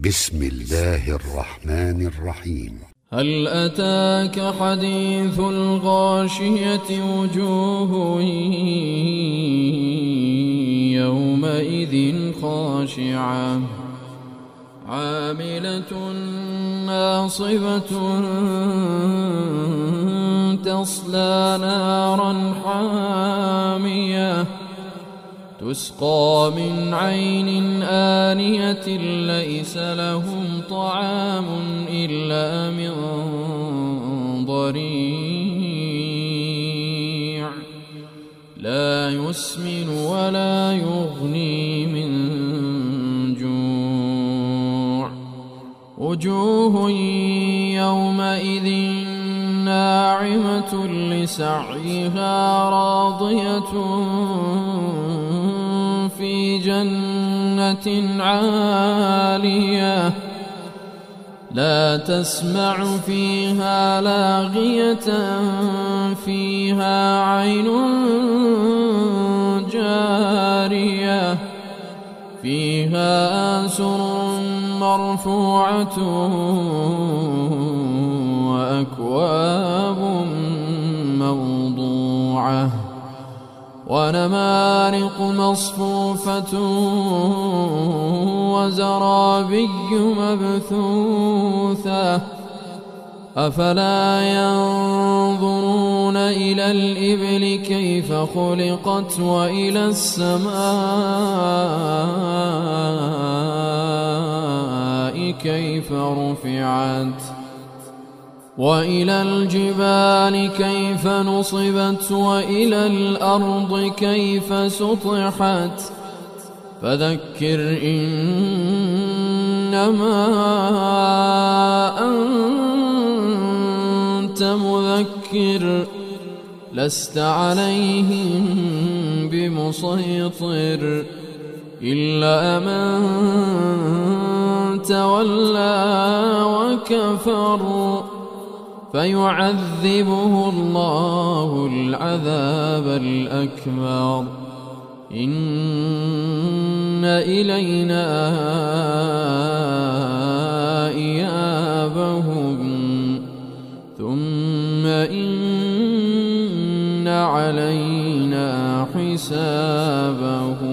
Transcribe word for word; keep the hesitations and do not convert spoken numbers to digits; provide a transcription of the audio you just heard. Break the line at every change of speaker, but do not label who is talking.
بسم الله الرحمن الرحيم.
هل أتاك حديث الغاشية؟ وجوه يومئذ خاشعة عاملة ناصبة تصلى نارا حامية تسقى من عين آنية ليس لهم طعام إلا من ضريع لا يسمن ولا يغني من جوع. وجوه يومئذ ناعمة لسعيها راضية في جنة عالية لا تسمع فيها لاغية فيها عين جارية فيها سرر مرفوعة وأكواب موضوعة ونمارق مصفوفة وزرابي مبثوثة أفلا ينظرون إلى الإبل كيف خلقت وإلى السماء كيف رفعت وإلى الجبال كيف نصبت وإلى الأرض كيف سطحت فذكر إنما أنت مذكر لست عليهم بمسيطر إلا من تولى وكفر فيعذبه الله العذاب الأكبر إن إلينا إيابهم ثم إن علينا حسابهم.